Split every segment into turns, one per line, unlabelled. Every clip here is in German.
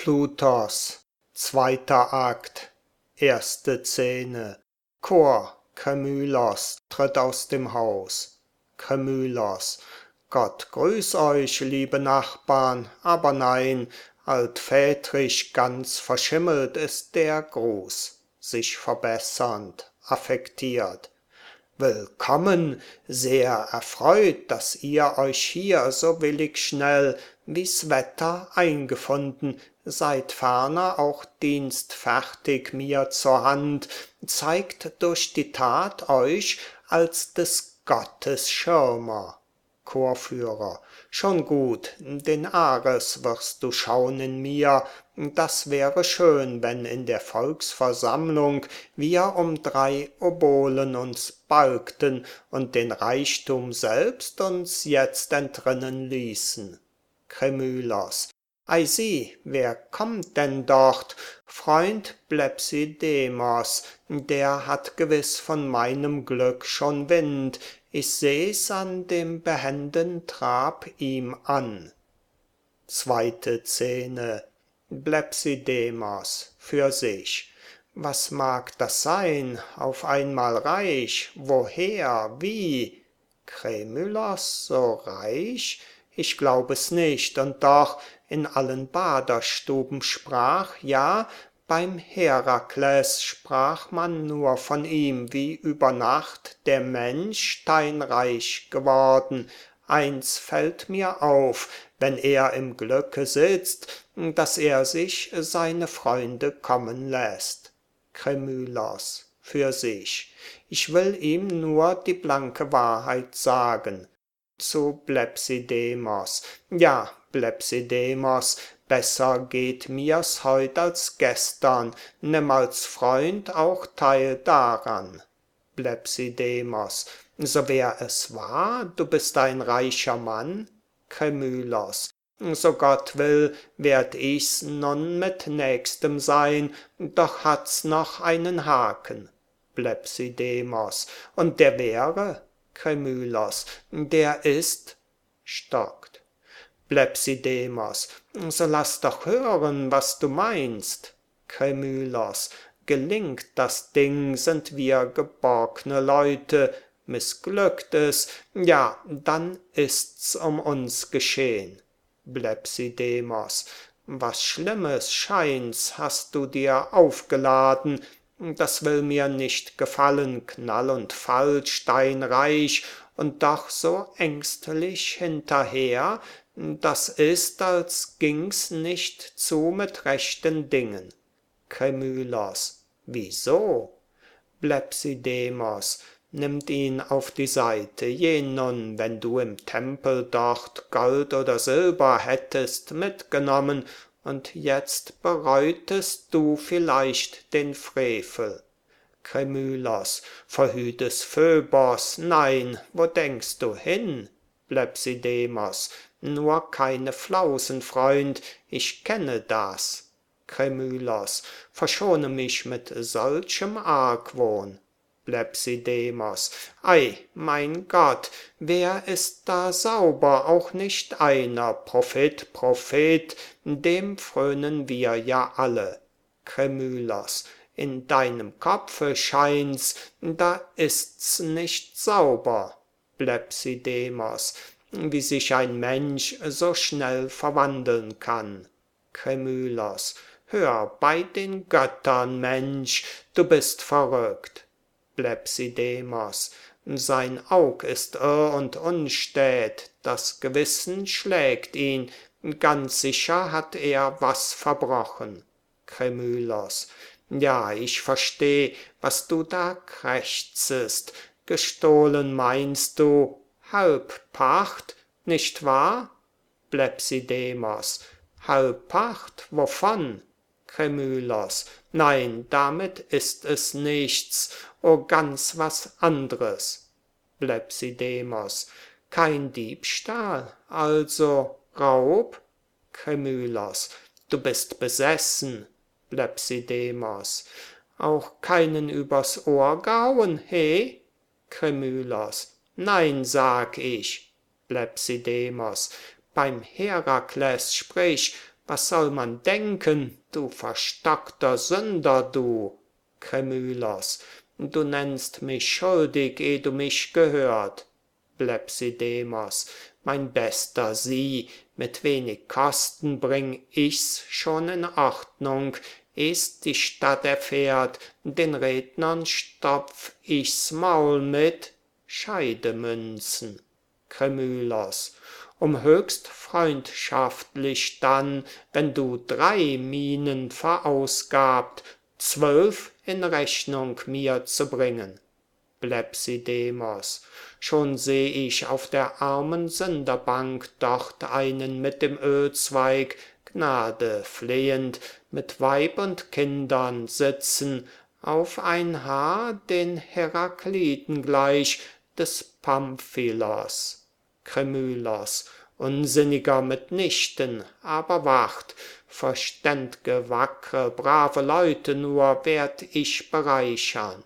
Plutos, zweiter Akt, erste Szene. Chor, Kremylos tritt aus dem Haus. Kremylos: Gott grüß euch, liebe Nachbarn, aber nein, altvätrisch ganz verschimmelt ist der Gruß. Sich verbessernd, affektiert. Willkommen, sehr erfreut, dass ihr euch hier so willig schnell wie's Wetter eingefunden, seid ferner auch dienstfertig mir zur Hand, zeigt durch die Tat euch als des Gottes Schirmer. Chorführer: Schon gut, den Ares wirst du schauen in mir, das wäre schön, wenn in der Volksversammlung wir um 3 Obolen uns balgten und den Reichtum selbst uns jetzt entrinnen ließen. Kremylos: Ei sieh, wer kommt denn dort? Freund Blepsidemos, der hat gewiss von meinem Glück schon Wind, ich seh's an dem behenden Trab ihm an. Zweite Szene. Blepsidemos für sich: Was mag das sein, auf einmal reich, woher, wie? Kremylos so reich? Ich glaub es nicht, und doch in allen Baderstuben sprach, ja, beim Herakles sprach man nur von ihm, wie über Nacht der Mensch steinreich geworden. Eins fällt mir auf, wenn er im Glücke sitzt, dass er sich seine Freunde kommen lässt. Kremylos für sich: Ich will ihm nur die blanke Wahrheit sagen. Zu Blepsidemos: Ja, Blepsidemos, besser geht mir's heut als gestern, nimm als Freund auch teil daran. Blepsidemos: So wär es wahr, du bist ein reicher Mann? Kremylos: So Gott will, werd ich's nun mit Nächstem sein, doch hat's noch einen Haken. Blepsidemos: Und der wäre? Kremylos: Der ist stockt. Blepsidemos: So lass doch hören, was du meinst. Kremylos: Gelingt das Ding, sind wir geborgne Leute, missglückt es, ja, dann ist's um uns geschehn. Blepsidemos: Was Schlimmes scheint's hast du dir aufgeladen, das will mir nicht gefallen, Knall und Fall, steinreich und doch so ängstlich hinterher, das ist, als ging's nicht zu mit rechten Dingen. Kremylos: Wieso? Blepsidemos nimmt ihn auf die Seite: Je nun, wenn du im Tempel dort Gold oder Silber hättest mitgenommen, und jetzt bereutest du vielleicht den Frevel. Kremylos: Verhüt es Phöbos, nein, wo denkst du hin? Blepsidemos: Nur keine Flausen, Freund, ich kenne das. Kremylos: Verschone mich mit solchem Argwohn. Blepsidemos: Ei, mein Gott, wer ist da sauber, auch nicht einer, Prophet, Prophet, dem frönen wir ja alle. Kremylos: In deinem Kopfe scheint's, da ist's nicht sauber. Blepsidemos: Wie sich ein Mensch so schnell verwandeln kann. Kremylos: Hör bei den Göttern, Mensch, du bist verrückt. Blepsidemos: Sein Aug ist irr und unstät, das Gewissen schlägt ihn, ganz sicher hat er was verbrochen. Kremylos: Ja, ich versteh, was du da krächzest. Gestohlen meinst du, Halbpacht, nicht wahr? Blepsidemos: Halbpacht, wovon? Kremylos: Nein, damit ist es nichts, o ganz was andres. Blepsidemos: Kein Diebstahl, also Raub? Kremylos: Du bist besessen. Blepsidemos: Auch keinen übers Ohr gehauen, he? Kremylos: Nein, sag ich. Blepsidemos: Beim Herakles sprich, Was soll man denken, du verstockter Sünder, du? Kremylos, du nennst mich schuldig, eh du mich gehört. Blepsidemos, mein Bester, sieh, mit wenig Kosten bring ich's schon in Ordnung, eh's die Stadt erfährt, den Rednern stopf ich's Maul mit Scheidemünzen. Kremylos, um höchst freundschaftlich dann, wenn du 3 Minen verausgabt, 12 in Rechnung mir zu bringen. Blepsidemos, schon seh ich auf der armen Sünderbank dort einen mit dem Ölzweig, Gnade flehend, mit Weib und Kindern sitzen, auf ein Haar den Herakliden gleich, des Pamphilos. Kremylos, unsinniger mitnichten, aber wart, verständ'ge, wackre, brave Leute nur werd ich bereichern.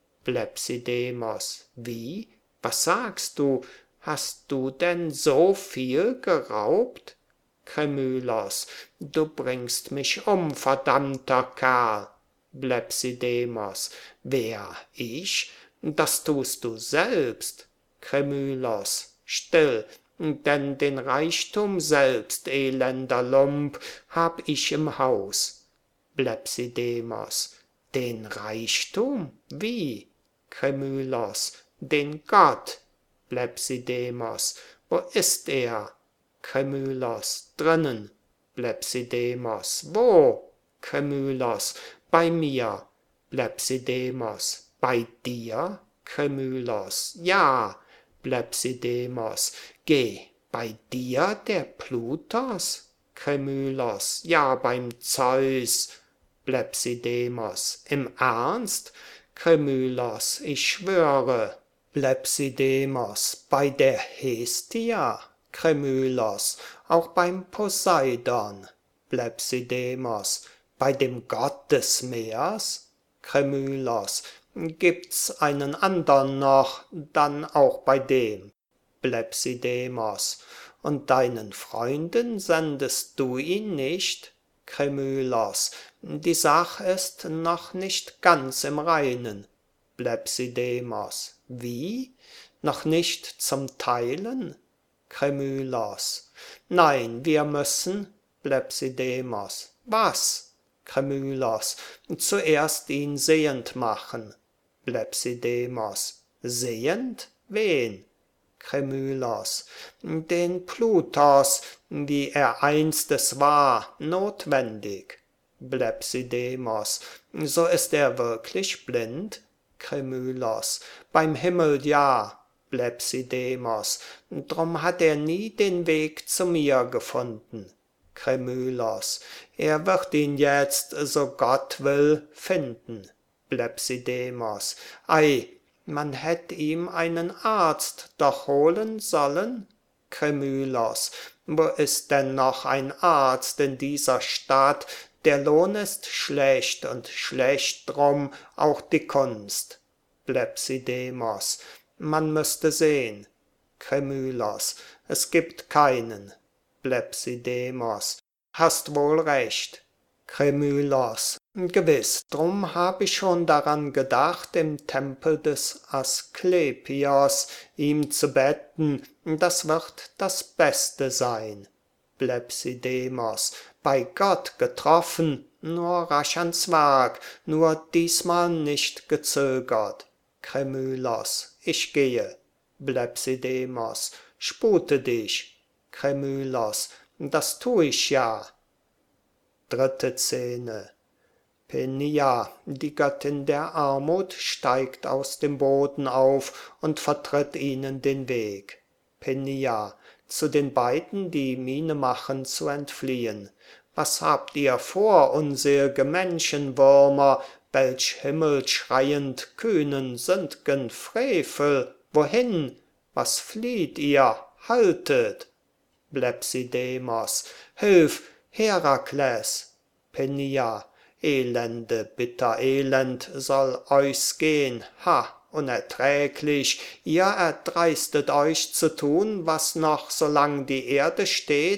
Blepsidemos, wie? Was sagst du? Hast du denn so viel geraubt? Kremylos, du bringst mich um, verdammter Kerl. Blepsidemos, wer, ich? Das tust du selbst. Kremylos, still, denn den Reichtum selbst, elender Lump, hab ich im Haus. Blepsidemos, den Reichtum? Wie? Kremylos, den Gott. Blepsidemos, wo ist er? Kremylos, drinnen. Blepsidemos, wo? Kremylos, bei mir. Blepsidemos, bei dir? Kremylos, ja. Blepsidemos, geh, bei dir der Plutos? Kremylos, ja, beim Zeus. Blepsidemos, im Ernst? Kremylos, ich schwöre. Blepsidemos, bei der Hestia? Kremylos, auch beim Poseidon. Blepsidemos, bei dem Gott des Meers? Kremylos, gibt's einen andern noch, dann auch bei dem. Blepsidemos, und deinen Freunden sendest du ihn nicht? Kremylos, die Sach ist noch nicht ganz im Reinen. Blepsidemos, wie? Noch nicht zum Teilen? Kremylos, nein, wir müssen. Blepsidemos, was? Kremylos, zuerst ihn sehend machen. Blepsidemos, sehend? Wen? Kremylos, den Plutos, wie er einst es war, notwendig. Blepsidemos, so ist er wirklich blind? Kremylos, beim Himmel ja. Blepsidemos, drum hat er nie den Weg zu mir gefunden. Kremylos, er wird ihn jetzt, so Gott will, finden. Blepsidemos, ei, man hätt ihm einen Arzt doch holen sollen? Kremylos, wo ist denn noch ein Arzt in dieser Stadt? Der Lohn ist schlecht und schlecht drum auch die Kunst. Blepsidemos, man müsste sehn. Kremylos, es gibt keinen. Blepsidemos, hast wohl recht. Kremylos, gewiß, drum hab ich schon daran gedacht, im Tempel des Asklepios ihm zu betten, das wird das Beste sein. Blepsidemos, bei Gott getroffen, nur rasch ans Werk, nur diesmal nicht gezögert. Kremylos, ich gehe. Blepsidemos, spute dich. Kremylos, das tu ich ja. Dritte Szene. Penia, die Göttin der Armut, steigt aus dem Boden auf und vertritt ihnen den Weg. Penia, zu den beiden, die Miene machen zu entfliehen. Was habt ihr vor, unsel'ge Menschenwürmer, welch himmelschreiend kühnen sünd'gen Frevel? Wohin? Was flieht ihr? Haltet! Blepsidemos, hilf, Herakles! Penia, elende, bitter elend soll euch's gehn, ha, unerträglich, ihr erdreistet euch zu tun, was noch, solang die Erde steht,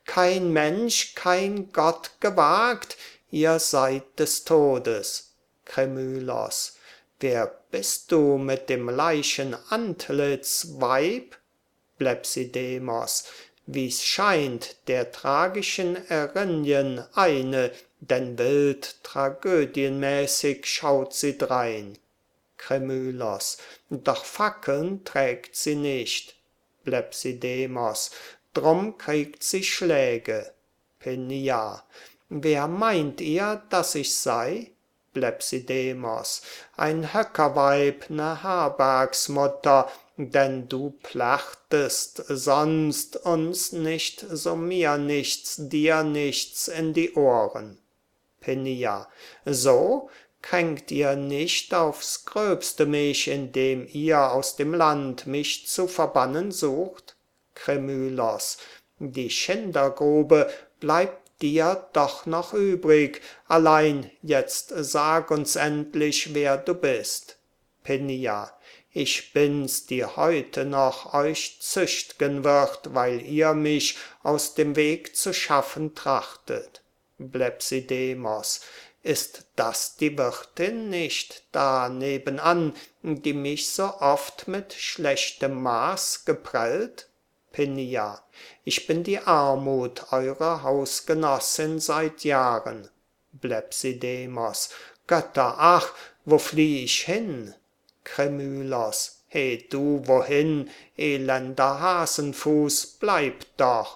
kein Mensch, kein Gott gewagt, ihr seid des Todes. Kremylos, wer bist du mit dem Leichenantlitz, Weib? Blepsidemos, wie's scheint, der tragischen Erinyen eine, denn wild tragödienmäßig schaut sie drein. Kremylos, doch Fackeln trägt sie nicht. Blepsidemos, drum kriegt sie Schläge. Penia, wer meint ihr, dass ich sei? Blepsidemos, ein Höckerweib, ne Herbergsmutter, denn du plachtest sonst uns nicht, so mir nichts, dir nichts in die Ohren. Penia, so kränkt ihr nicht aufs Gröbste mich, indem ihr aus dem Land mich zu verbannen sucht? Kremylos, die Schindergrube bleibt dir doch noch übrig, allein jetzt sag uns endlich, wer du bist. Penia, ich bin's, die heute noch euch zücht'gen wird, weil ihr mich aus dem Weg zu schaffen trachtet. Blepsidemos, ist das die Wirtin nicht da nebenan, die mich so oft mit schlechtem Maß geprellt? Penia, ich bin die Armut eurer Hausgenossin seit Jahren. Blepsidemos, Götter, ach, wo flieh ich hin? Kremylos, he du wohin, elender Hasenfuß, bleib doch.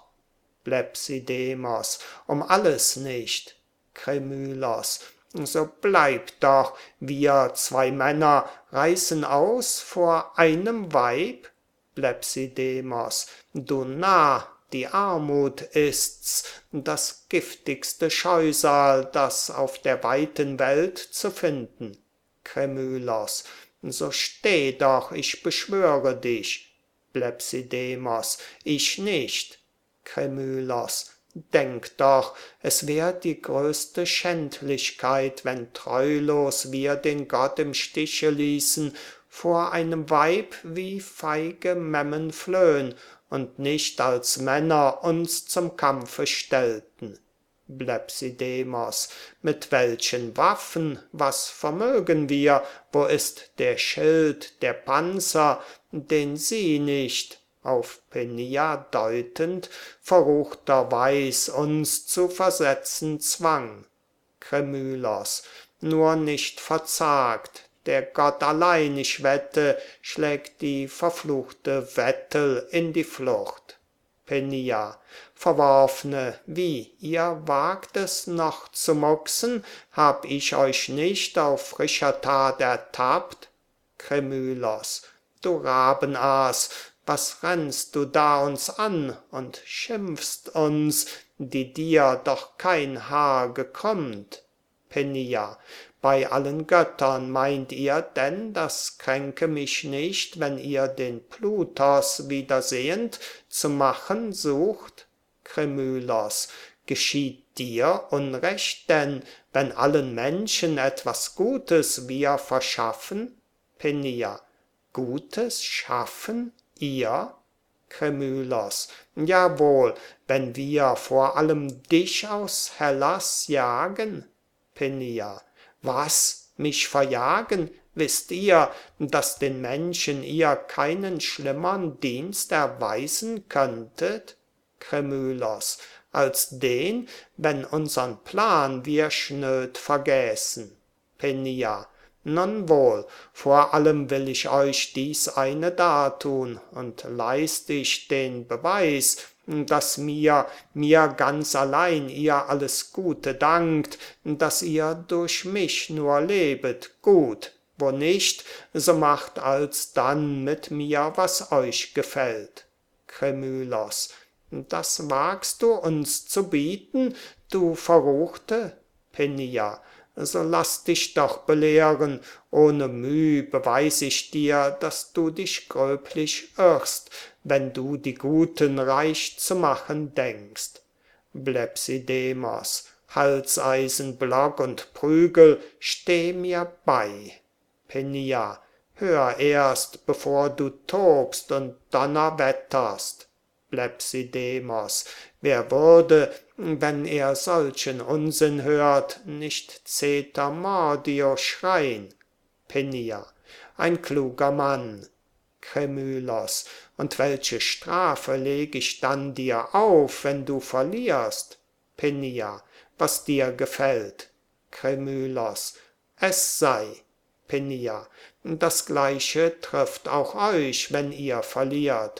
Blepsidemos, um alles nicht. Kremylos, so bleib doch, wir zwei Männer reißen aus vor einem Weib. Blepsidemos, du Narr, die Armut ist's, das giftigste Scheusal, das auf der weiten Welt zu finden. Kremylos, so steh doch, ich beschwöre dich. Blepsidemos, ich nicht. Kremylos, denk doch, es wär die größte Schändlichkeit, wenn treulos wir den Gott im Stiche ließen, vor einem Weib wie feige Memmen flöhn und nicht als Männer uns zum Kampfe stellten. Blepsidemos, mit welchen Waffen, was vermögen wir, wo ist der Schild, der Panzer, den sie nicht, auf Penia deutend, verruchterweis uns zu versetzen zwang. Kremylos, nur nicht verzagt, der Gott allein, ich wette, schlägt die verfluchte Vettel in die Flucht. Penia, Verworfne, wie, ihr wagt es noch zu mucksen, hab ich euch nicht auf frischer Tat ertappt? Kremylos, du Rabenaas, was rennst du da uns an und schimpfst uns, die dir doch kein Haar gekrümmt? Penia, bei allen Göttern meint ihr denn, das kränke mich nicht, wenn ihr den Plutos wiedersehend zu machen sucht? Kremylos, geschieht dir Unrecht denn, wenn allen Menschen etwas Gutes wir verschaffen? Penia, Gutes schaffen, ihr? Kremylos, jawohl, wenn wir vor allem dich aus Hellas jagen? Penia, was, mich verjagen? Wisst ihr, dass den Menschen ihr keinen schlimmern Dienst erweisen könntet? Kremylos, als den, wenn unsern Plan wir schnöd vergäßen. Penia, nun wohl, vor allem will ich euch dies eine dartun, und leist ich den Beweis, dass mir ganz allein ihr alles Gute dankt, dass ihr durch mich nur lebet, gut, wo nicht, so macht alsdann mit mir, was euch gefällt. Kremylos, das wagst du uns zu bieten, du Verruchte? Penia, so lass dich doch belehren, ohne Müh beweis ich dir, dass du dich gröblich irrst, wenn du die Guten reich zu machen denkst. Blepsidemos, Halseisen, Block und Prügel, steh mir bei. Penia, hör erst, bevor du tobst und donnerwetterst. Blepsidemos, wer würde, wenn er solchen Unsinn hört, nicht Zeter mordio schrein? Penia, ein kluger Mann. Kremylos, und welche Strafe leg ich dann dir auf, wenn du verlierst? Penia, was dir gefällt. Kremylos, es sei. Penia, das Gleiche trifft auch euch, wenn ihr verliert.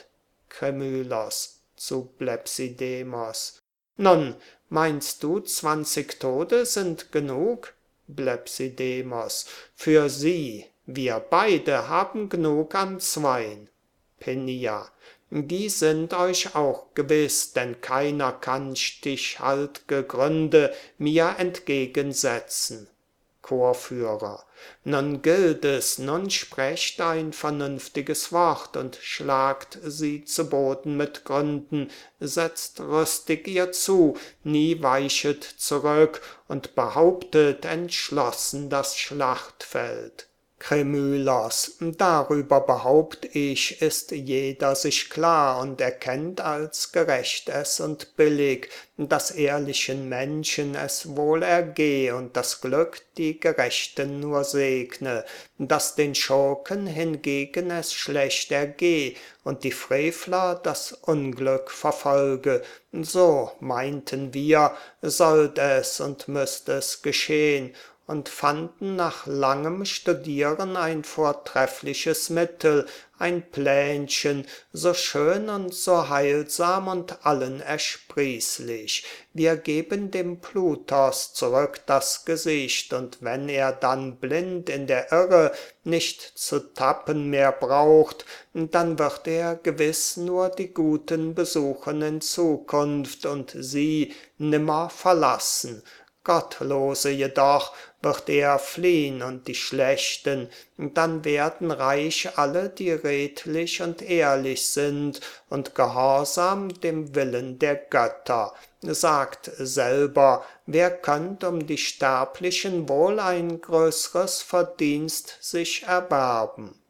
Kremylos zu Blepsidemos. Nun, meinst du, 20 Tode sind genug? Blepsidemos, für sie, wir beide haben genug an Zwein. Penia, die sind euch auch gewiss, denn keiner kann stichhaltge Gründe mir entgegensetzen. Chorführer, nun gilt es, nun sprecht ein vernünftiges Wort und schlagt sie zu Boden mit Gründen, setzt rüstig ihr zu, nie weichet zurück und behauptet entschlossen das Schlachtfeld. Kremylos, darüber behaupt ich, ist jeder sich klar und erkennt als gerecht es und billig, dass ehrlichen Menschen es wohl ergeh und das Glück die Gerechten nur segne, dass den Schurken hingegen es schlecht ergeh und die Frevler das Unglück verfolge. So meinten wir, sollt es und müsst es geschehn, und fanden nach langem Studieren ein vortreffliches Mittel, ein Plänchen, so schön und so heilsam und allen ersprießlich. Wir geben dem Plutos zurück das Gesicht, und wenn er dann blind in der Irre nicht zu tappen mehr braucht, dann wird er gewiss nur die Guten besuchen in Zukunft und sie nimmer verlassen. Gottlose jedoch wird er fliehn und die Schlechten, dann werden reich alle, die redlich und ehrlich sind und gehorsam dem Willen der Götter. Sagt selber, wer könnt um die Sterblichen wohl ein größres Verdienst sich erwerben?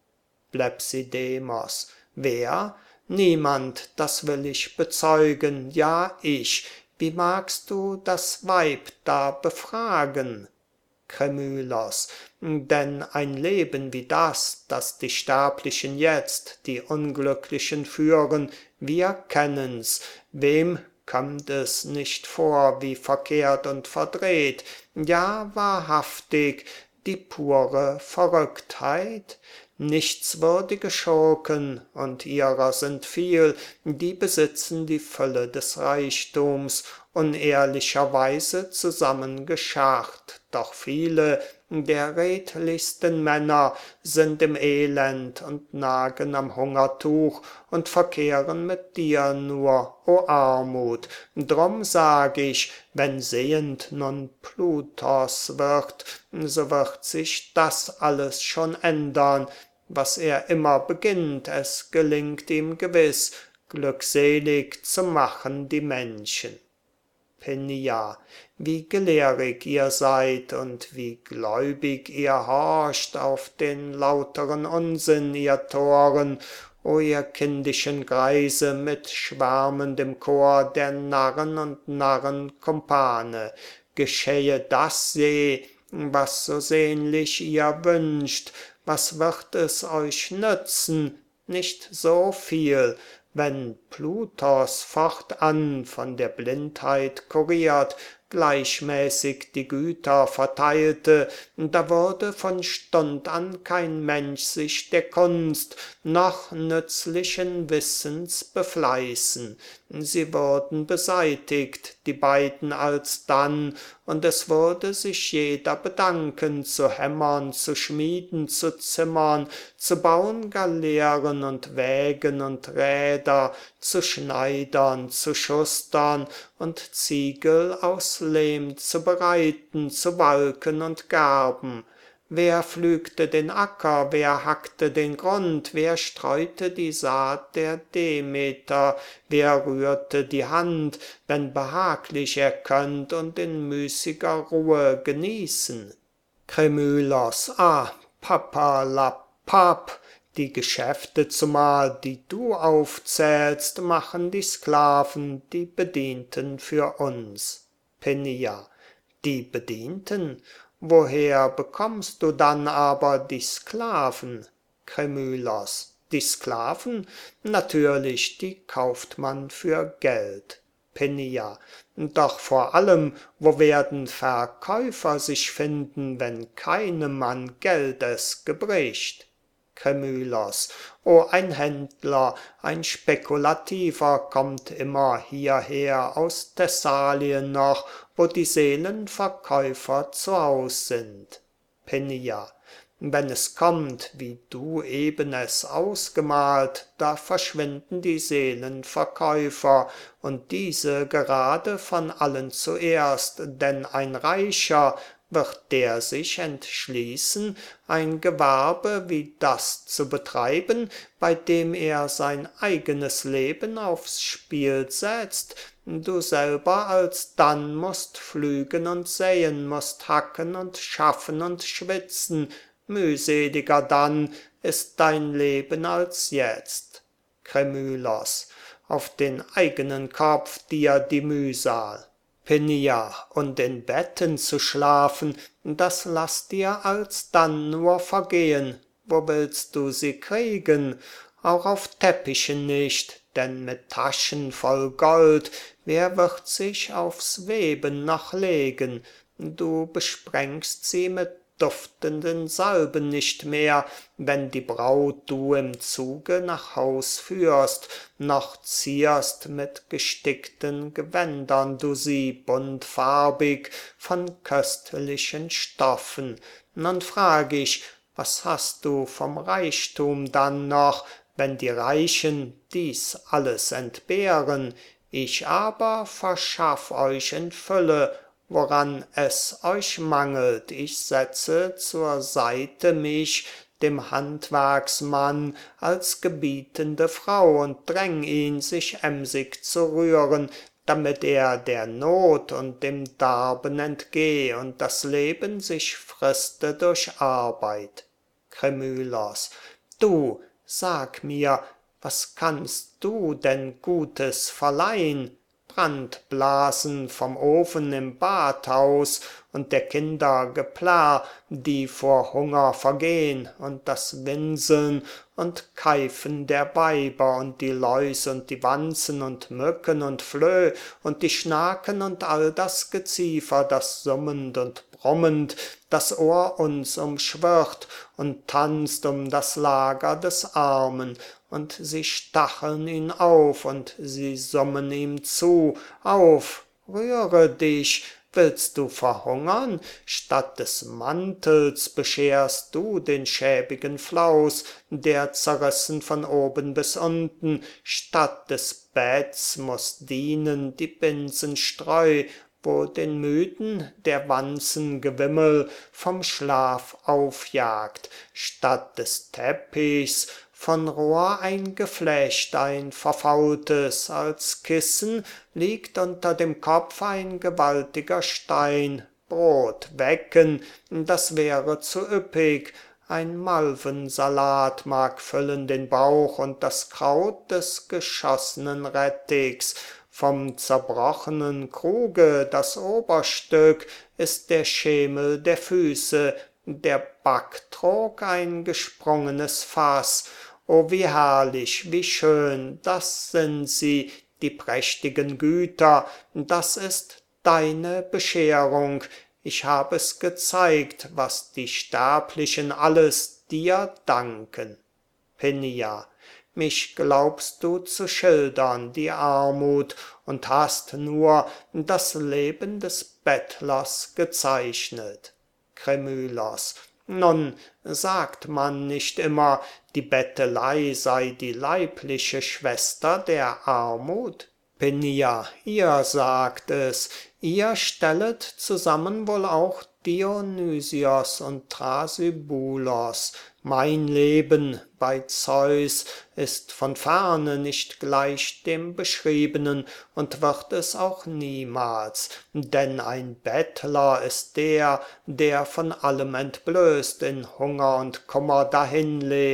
Blepsidemos, wer? Niemand, das will ich bezeugen, ja ich. Wie magst du das Weib da befragen? Kremylos, denn ein Leben wie das die Sterblichen jetzt, die Unglücklichen führen, wir kennen's, wem kommt es nicht vor wie verkehrt und verdreht, ja wahrhaftig, die pure Verrücktheit? Nichtswürdige Schurken, und ihrer sind viel, die besitzen die Fülle des Reichtums, unehrlicherweise zusammengescharrt, doch viele der redlichsten Männer sind im Elend und nagen am Hungertuch und verkehren mit dir nur, o Armut. Drum sag ich, wenn sehend nun Plutos wird, so wird sich das alles schon ändern. Was er immer beginnt, es gelingt ihm gewiss, glückselig zu machen die Menschen. Penia, wie gelehrig ihr seid und wie gläubig ihr horcht auf den lauteren Unsinn, ihr Toren, o ihr kindischen Greise mit schwärmendem Chor der Narren und Narrenkumpane, geschehe das je, was so sehnlich ihr wünscht, was wird es euch nützen? Nicht so viel, wenn Plutos fortan von der Blindheit kuriert, gleichmäßig die Güter verteilte, da würde von Stund an kein Mensch sich der Kunst noch nützlichen Wissens befleißen. Sie würden beseitigt, die beiden alsdann, und es würde sich jeder bedanken, zu hämmern, zu schmieden, zu zimmern, zu bauen Galeeren und Wägen und Räder, zu schneidern, zu schustern und Ziegel aus Lehm zu bereiten, zu walken und gerben. Wer pflügte den Acker, wer hackte den Grund, wer streute die Saat der Demeter, wer rührte die Hand, wenn behaglich er könnt und in müßiger Ruhe genießen? Kremylos, ah, Papperlapapp, Die Geschäfte zumal, die du aufzählst, machen die Sklaven, die Bedienten für uns. Penia, die Bedienten? Woher bekommst du dann aber die Sklaven? Kremylos, die Sklaven? Natürlich, die kauft man für Geld. Penia, doch vor allem, wo werden Verkäufer sich finden, wenn keinem an Geld es gebricht? Kremylos, o ein Händler, ein Spekulativer kommt immer hierher aus Thessalien noch, wo die Seelenverkäufer zu Haus sind. Penia, wenn es kommt, wie du eben es ausgemalt, da verschwinden die Seelenverkäufer, und diese gerade von allen zuerst, denn ein Reicher, wird der sich entschließen, ein Gewerbe wie das zu betreiben, bei dem er sein eigenes Leben aufs Spiel setzt? Du selber alsdann musst pflügen und säen, musst hacken und schaffen und schwitzen, mühseliger dann ist dein Leben als jetzt. Kremylos, auf den eigenen Kopf dir die Mühsal. Penia, und in Betten zu schlafen, das lass dir alsdann nur vergehen. Wo willst du sie kriegen? Auch auf Teppichen nicht, denn mit Taschen voll Gold, wer wird sich aufs Weben noch legen? Du besprengst sie mit duftenden Salben nicht mehr, wenn die Braut du im Zuge nach Haus führst, noch zierst mit gestickten Gewändern du sie buntfarbig von köstlichen Stoffen. Nun frag ich, was hast du vom Reichtum dann noch, wenn die Reichen dies alles entbehren? Ich aber verschaff euch in Fülle, woran es euch mangelt. Ich setze zur Seite mich dem Handwerksmann als gebietende Frau und dräng ihn, sich emsig zu rühren, damit er der Not und dem Darben entgeh und das Leben sich friste durch Arbeit. Kremylos, du, sag mir, was kannst du denn Gutes verleihn? Brandblasen vom Ofen im Badhaus und der Kinder Geplärr, die vor Hunger vergehn, und das Winseln und Keifen der Weiber und die Läus und die Wanzen und Mücken und Flöh und die Schnaken und all das Geziefer, das summend und brummend das Ohr uns umschwirrt und tanzt um das Lager des Armen, und sie stacheln ihn auf und sie summen ihm zu. Auf, rühre dich, willst du verhungern? Statt des Mantels bescherst du den schäbigen Flaus, der zerrissen von oben bis unten. Statt des Betts muß dienen die Binsenstreu, wo den Müden der Wanzen Gewimmel vom Schlaf aufjagt. Statt des Teppichs von Rohr ein Geflecht, ein verfaultes, als Kissen liegt unter dem Kopf ein gewaltiger Stein. Brot wecken, das wäre zu üppig, ein Malvensalat mag füllen den Bauch und das Kraut des geschossenen Rettichs. Vom zerbrochenen Kruge das Oberstück ist der Schemel der Füße, der Backtrog ein gesprungenes Fass. O wie herrlich, wie schön, das sind sie, die prächtigen Güter, das ist deine Bescherung. Ich hab es gezeigt, was die Sterblichen alles dir danken. Penia, mich glaubst du zu schildern, die Armut, und hast nur das Leben des Bettlers gezeichnet. Kremylos, nun, sagt man nicht immer, die Bettelei sei die leibliche Schwester der Armut? Penia, ihr sagt es, ihr stellet zusammen wohl auch Dionysios und Thrasybulos. Mein Leben bei Zeus ist von ferne nicht gleich dem beschriebenen und wird es auch niemals, denn ein Bettler ist der, der von allem entblößt in Hunger und Kummer dahin lebt,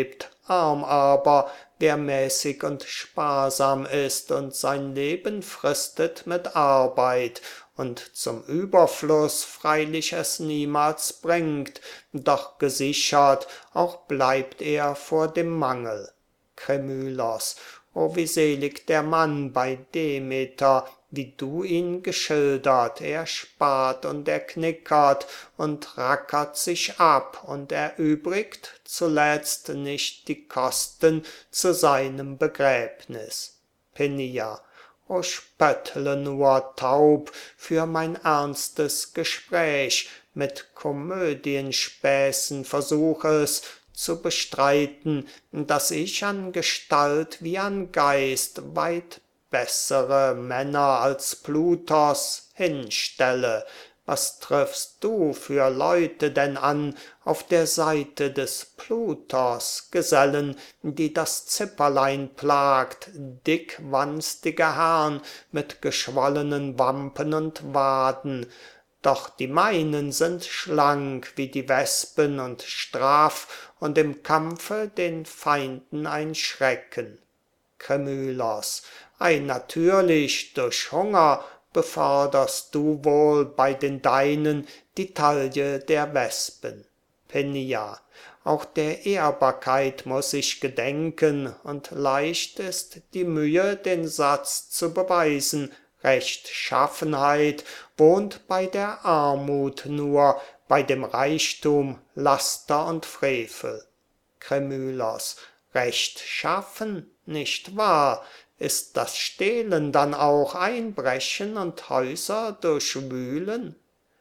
arm aber, wer mäßig und sparsam ist und sein Leben fristet mit Arbeit und zum Überfluss freilich es niemals bringt, doch gesichert auch bleibt er vor dem Mangel. Kremylos, o wie selig der Mann bei Demeter, wie du ihn geschildert, er spart und er knickert und rackert sich ab und erübrigt zuletzt nicht die Kosten zu seinem Begräbnis. Penia, o spöttle nur taub für mein ernstes Gespräch, mit Komödienspäßen versuch es zu bestreiten, dass ich an Gestalt wie an Geist weit bessere Männer als Plutos hinstelle. Was triffst du für Leute denn an auf der Seite des Plutos, Gesellen, die das Zipperlein plagt, dickwanstige Herrn mit geschwollenen Wampen und Waden, doch die meinen sind schlank wie die Wespen und straff und im Kampfe den Feinden ein Schrecken. Kremylos, ei natürlich, durch Hunger beförderst du wohl bei den Deinen die Taille der Wespen. Penia, auch der Ehrbarkeit muß ich gedenken, und leicht ist die Mühe, den Satz zu beweisen, Rechtschaffenheit wohnt bei der Armut nur, bei dem Reichtum Laster und Frevel. Kremylos, rechtschaffen, nicht wahr? Ist das Stehlen dann auch Einbrechen und Häuser durchwühlen?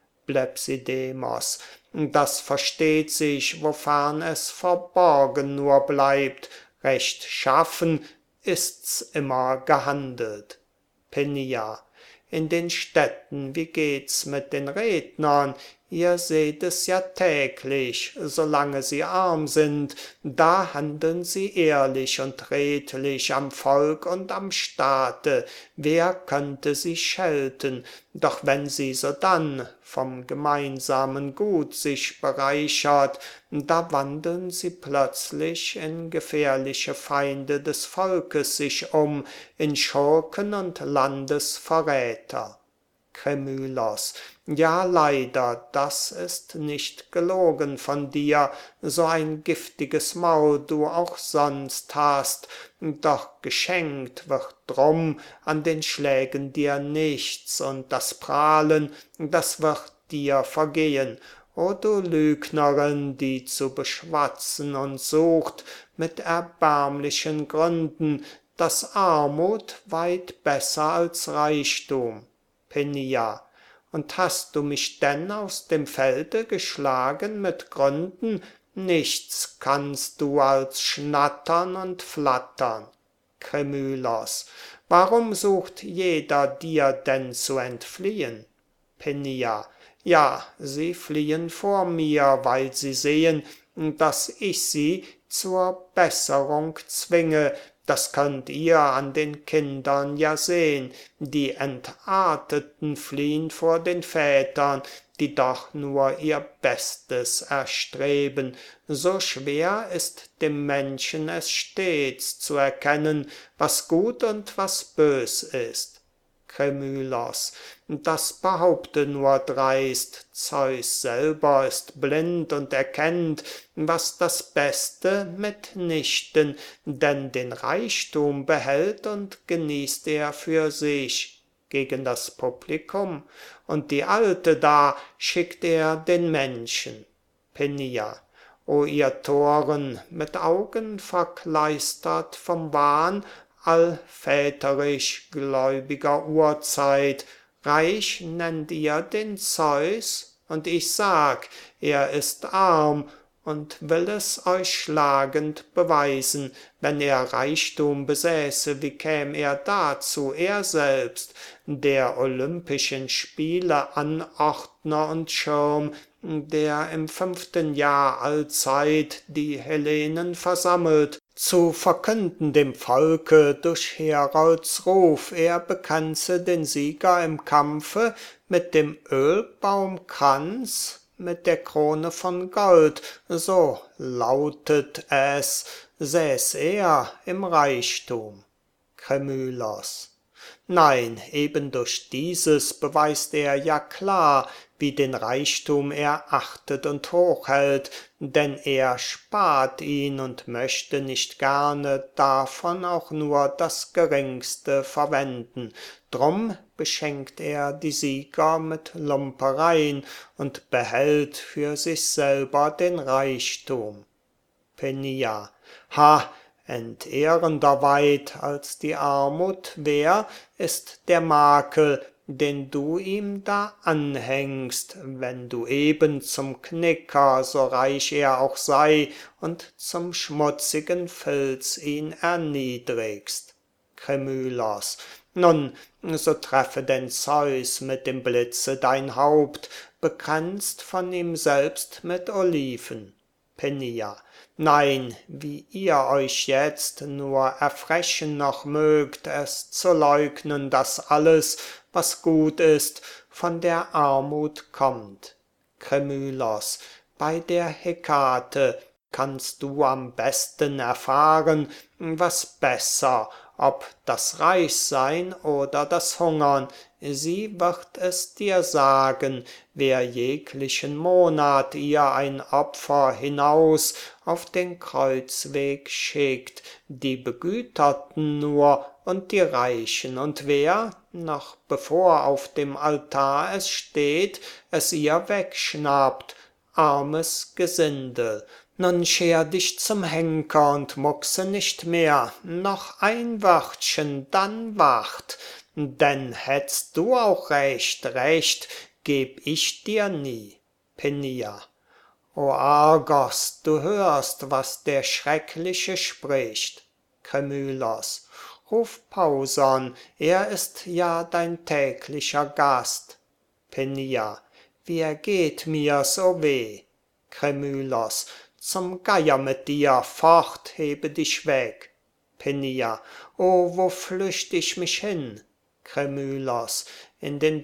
Blepsidemos, das versteht sich, wofern es verborgen nur bleibt, rechtschaffen ist's immer gehandelt. Penia, in den Städten, wie geht's mit den Rednern? Ihr seht es ja täglich, solange sie arm sind, da handeln sie ehrlich und redlich am Volk und am Staate, wer könnte sie schelten? Doch wenn sie sodann vom gemeinsamen Gut sich bereichert, da wandeln sie plötzlich in gefährliche Feinde des Volkes sich in Schurken und Landesverräter. Kremylos, ja leider, das ist nicht gelogen von dir, so ein giftiges Maul du auch sonst hast, doch geschenkt wird drum an den Schlägen dir nichts, und das Prahlen, das wird dir vergehen. O du Lügnerin, die zu beschwatzen uns sucht, mit erbärmlichen Gründen, dass Armut weit besser als Reichtum. Penia, und hast du mich denn aus dem Felde geschlagen mit Gründen? Nichts kannst du als schnattern und flattern. Kremylos, warum sucht jeder dir denn zu entfliehen? Penia, ja, sie fliehen vor mir, weil sie sehen, dass ich sie zur Besserung zwinge. Das könnt ihr an den Kindern ja sehn, die Entarteten fliehn vor den Vätern, die doch nur ihr Bestes erstreben. So schwer ist dem Menschen es stets zu erkennen, was gut und was bös ist. Kremylos, das behaupte nur dreist, Zeus selber ist blind und erkennt, was das Beste mitnichten, denn den Reichtum behält und genießt er für sich, gegen das Publikum, und die Alte da schickt er den Menschen. Penia, o ihr Toren, mit Augen verkleistert vom Wahn allväterisch gläubiger Urzeit, reich nennt ihr den Zeus, und ich sag, er ist arm und will es euch schlagend beweisen, wenn er Reichtum besäße, wie käm er dazu, er selbst, der Olympischen Spiele Anordner und Schirm, der im 5. Jahr allzeit die Hellenen versammelt, zu verkünden dem Volke durch Herolds Ruf, er bekannze den Sieger im Kampfe mit dem Ölbaumkranz mit der Krone von Gold, so lautet es, säß er im Reichtum. Kremylos. Nein, eben durch dieses beweist er ja klar, wie den Reichtum er achtet und hochhält, denn er spart ihn und möchte nicht gerne davon auch nur das Geringste verwenden. Drum beschenkt er die Sieger mit Lumpereien und behält für sich selber den Reichtum. Penia. Ha! Entehrender weit als die Armut wär, ist der Makel, den du ihm da anhängst, wenn du eben zum Knicker, so reich er auch sei, und zum schmutzigen Filz ihn erniedrigst. Kremylos. Nun, so treffe denn Zeus mit dem Blitze dein Haupt, bekränzt von ihm selbst mit Oliven. Penia. Nein, wie ihr euch jetzt nur erfrechen noch mögt, es zu leugnen, dass alles, was gut ist, von der Armut kommt. Kremylos. Bei der Hekate kannst du am besten erfahren, was besser, ob das Reichsein oder das Hungern, sie wird es dir sagen, wer jeglichen Monat ihr ein Opfer hinaus auf den Kreuzweg schickt, die Begüterten nur und die Reichen, und wer, noch bevor auf dem Altar es steht, es ihr wegschnappt, armes Gesindel. Nun scher dich zum Henker und muckse nicht mehr, noch ein Wörtchen, dann wacht, denn hättst du auch recht, recht geb ich dir nie. Penia. O Argos, du hörst, was der Schreckliche spricht. Kremylos. Ruf Pauson, er ist ja dein täglicher Gast. Penia. Wie ergeht mir's, o weh. Kremylos. Zum Geier mit dir, fort, hebe dich weg. Penia. O, wo flücht ich mich hin? Kremylos. In den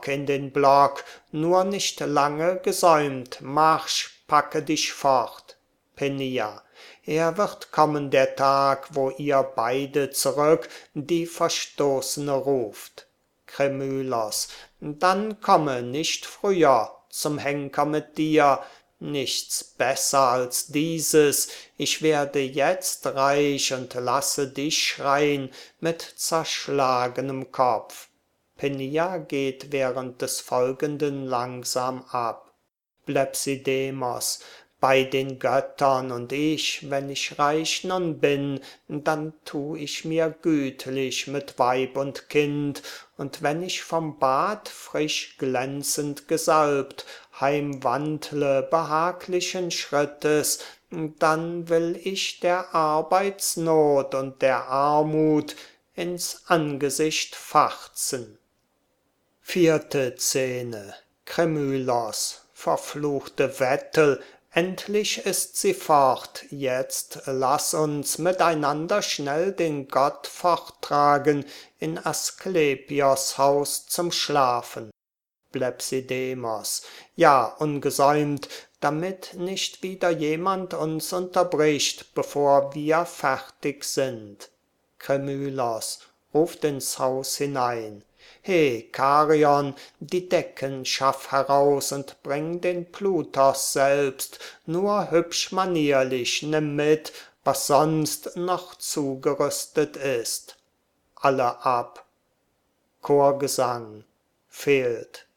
Block, nur nicht lange gesäumt, marsch, packe dich fort. Penia. Er wird kommen der Tag, wo ihr beide zurück die Verstoßene ruft. Kremylos. Dann komme nicht früher zum Henker mit dir, nichts besser als dieses, ich werde jetzt reich und lasse dich schrein mit zerschlagenem Kopf. Penia geht während des Folgenden langsam ab. Blepsidemos. Bei den Göttern und ich, wenn ich reich nun bin, dann tu ich mir gütlich mit Weib und Kind, und wenn ich vom Bad frisch glänzend gesalbt heimwandle behaglichen Schrittes, dann will ich der Arbeitsnot und der Armut ins Angesicht fachzen. Vierte Szene. Kremylos. Verfluchte Vettel, endlich ist sie fort, jetzt lass uns miteinander schnell den Gott forttragen in Asklepios Haus zum Schlafen. Blepsidemos. Ja, ungesäumt, damit nicht wieder jemand uns unterbricht, bevor wir fertig sind. Kremylos ruft ins Haus hinein. He, Karion, die Decken schaff heraus und bring den Plutos selbst, nur hübsch manierlich nimm mit, was sonst noch zugerüstet ist. Alle ab. Chorgesang. Fehlt.